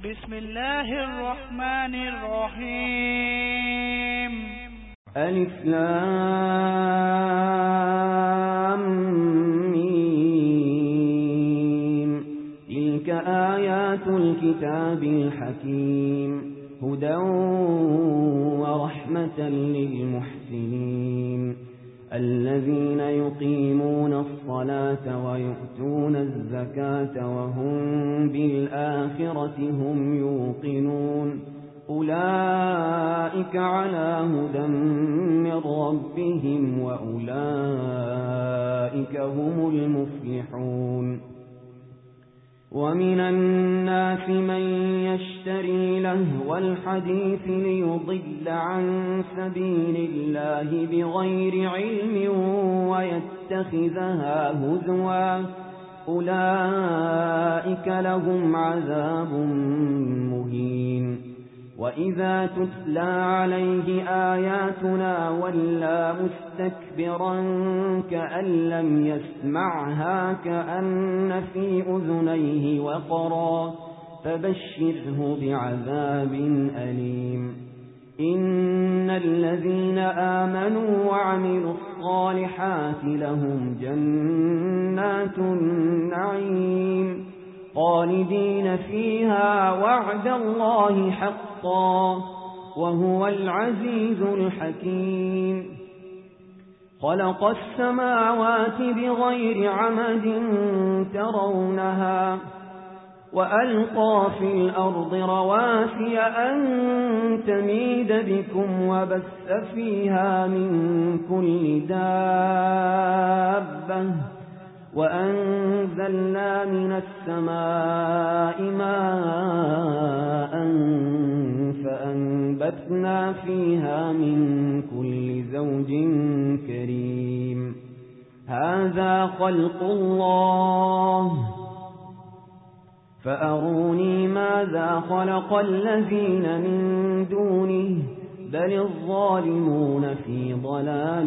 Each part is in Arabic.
بسم الله الرحمن الرحيم. ألف لام ميم. تلك آيات الكتاب الحكيم هدى ورحمة للمحسنين الذين يقيمون الصلاة ويؤتون الزكاة وهم بالآخرة هم يوقنون أولئك على هدى من ربهم وأولئك هم المفلحون. ومن الناس من يشتري لهو الحديث ليضل عن سبيل الله بغير علم ويتخذها هزوا أولئك لهم عذاب مهين. وإذا تتلى عليه آياتنا ولى مستكبرا كأن لم يسمعها كأن في أذنيه وقرا فبشره بعذاب أليم. إن الذين آمنوا وعملوا الصالحات لهم جنات النعيم خالدين فيها وعد الله حقا وهو العزيز الحكيم. خلق السماوات بغير عمد ترونها وألقى في الأرض رواسي أن تميد بكم وبث فيها من كل دابة وأنزلنا من السماء ماء فأنبتنا فيها من كل زوج كريم. هذا خلق الله فأروني ماذا خلق الذين من دونه بل الظالمون في ضلال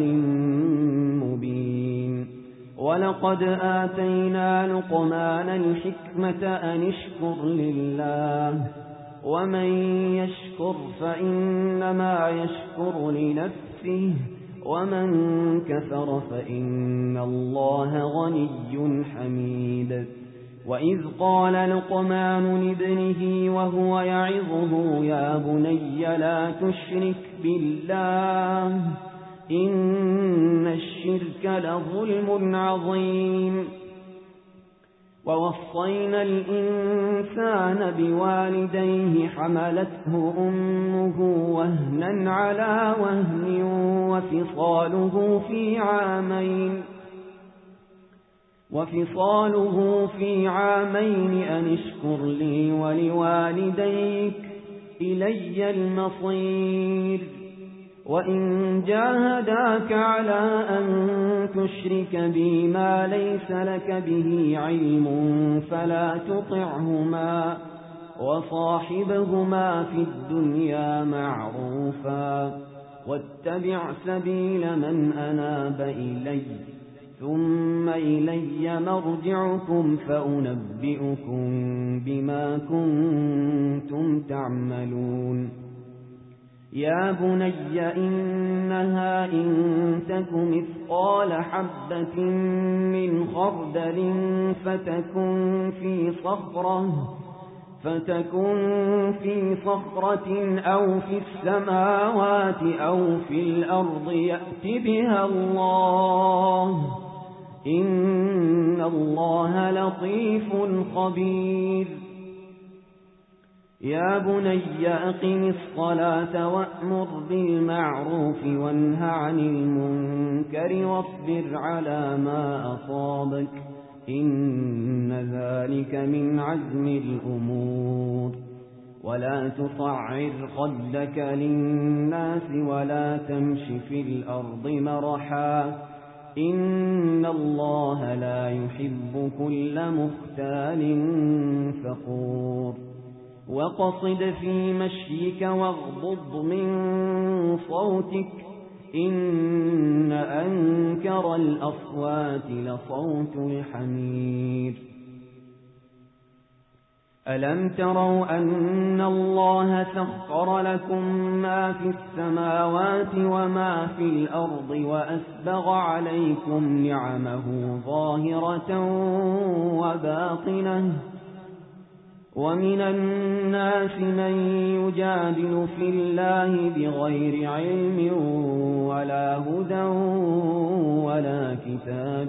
مبين. ولقد آتينا لقمان الحكمة أن اشكر لله ومن يشكر فإنما يشكر لنفسه ومن كفر فإن الله غني حميد. وإذ قال لقمان لابنه وهو يعظه يا بني لا تشرك بالله إن الشرك لظلم عظيم. ووصينا الإنسان بوالديه حملته أمه وهنا على وهن وفصاله في عامين أن اشكر لي ولوالديك إلي المصير. وإن جاهداك على أن تشرك بي ما ليس لك به علم فلا تطعهما وصاحبهما في الدنيا معروفا واتبع سبيل من أناب إلي ثم إلي مرجعكم فأنبئكم بما كنتم تعملون. يا بني إنها إن تك مثقال حبة من خردل فتكن في صخرة أو في السماوات أو في الأرض يأت بها الله إن الله لطيف خبير. يا بني أقم الصلاة وأمر بالمعروف وانه عن المنكر واصبر على ما أصابك إن ذلك من عزم الأمور. ولا تصعر خدك للناس ولا تمش في الأرض مرحا إن الله لا يحب كل مختال فخور. وقصد في مشيك واغضض من صوتك إن أنكر الأصوات لصوت الحمير. ألم تروا أن الله سخر لكم ما في السماوات وما في الأرض وأسبغ عليكم نعمه ظاهرة وباطنة ومن الناس من يجادل في الله بغير علم ولا هدى ولا كتاب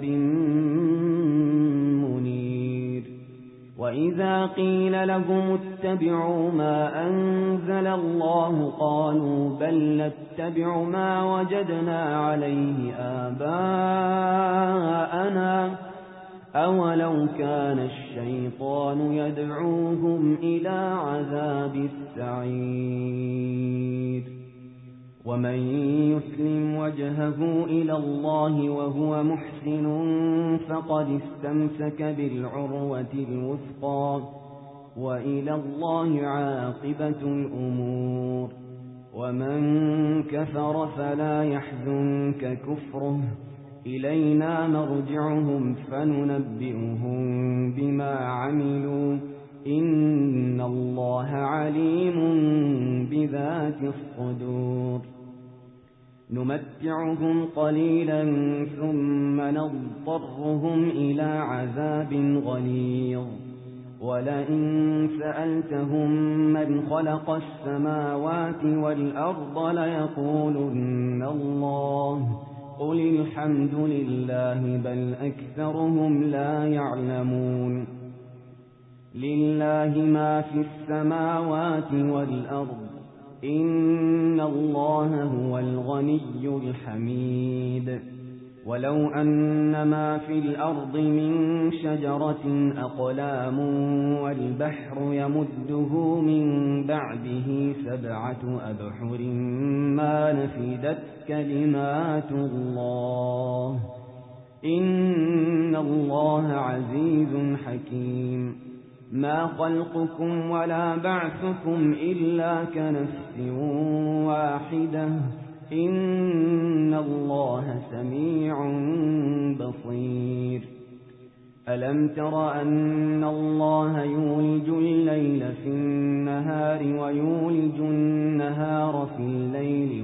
منير وإذا قيل لهم اتبعوا ما أنزل الله قالوا بل نتبع ما وجدنا عليه آباءنا أولو كان الشيطان يدعوهم إلى عذاب السعير ومن يسلم وجهه إلى الله وهو محسن فقد استمسك بالعروة الوثقى وإلى الله عاقبة الأمور ومن كفر فلا يحزنك كفره إلينا مرجعهم فننبئهم بما عملوا إن الله عليم بذات الصدور نمتعهم قليلا ثم نضطرهم إلى عذاب غليظ ولئن سألتهم من خلق السماوات والأرض ليقولن الله قل الحمد لله بل أكثرهم لا يعلمون لله ما في السماوات والأرض إن الله هو الغني الحميد ولو أن ما في الأرض من شجرة أقلام والبحر يمده من بعده 7 أبحر ما نفدت كلمات الله إن الله عزيز حكيم ما خلقكم ولا بعثكم إلا كنفس واحدة إن الله سميع بصير ألم تر أن الله يولج الليل في النهار ويولج النهار في الليل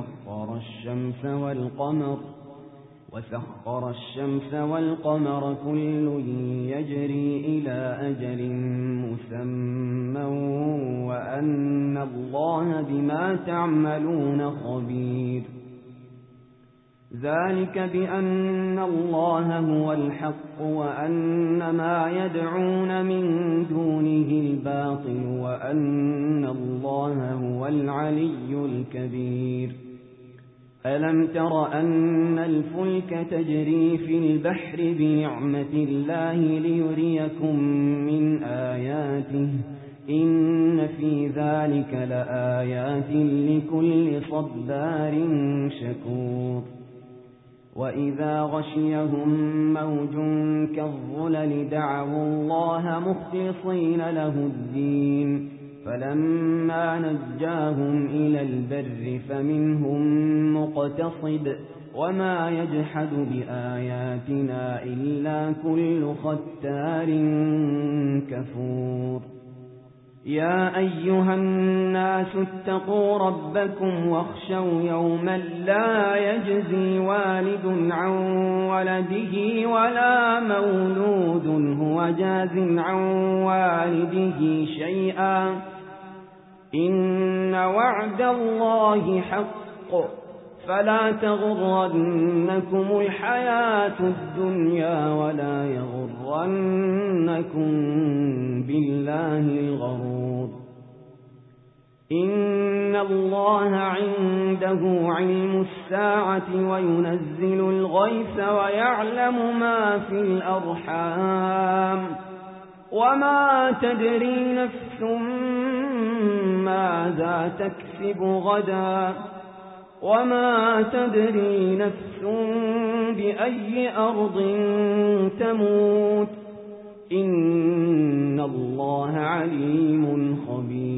وسخر الشمس والقمر كل يجري إلى أجل مسمى وأن الله بما تعملون خبير ذلك بأن الله هو الحق وأن ما يدعون من دونه الباطل وأن الله هو العلي الكبير ألم تر أن الفلك تجري في البحر بنعمة الله ليريكم من آياته إن في ذلك لآيات لكل صبار شكور وإذا غشيهم موج كالظلل دعوا الله مخلصين له الدين فلما نجاهم إلى البر فمنهم مقتصد وما يجحد بآياتنا إلا كل ختار كفور يا أيها الناس اتقوا ربكم واخشوا يوما لا يجزي والد عن ولده ولا مولود هو جاز عن والده شيئا إن وعد الله حق فلا تغرنكم الحياة الدنيا ولا يغرنكم بالله الغرور إن الله عنده علم الساعة وينزل الغيث ويعلم ما في الأرحام وما تدري نفس ماذا تكسب غدا وما تدري نفس بأي أرض تموت إن الله عليم خبير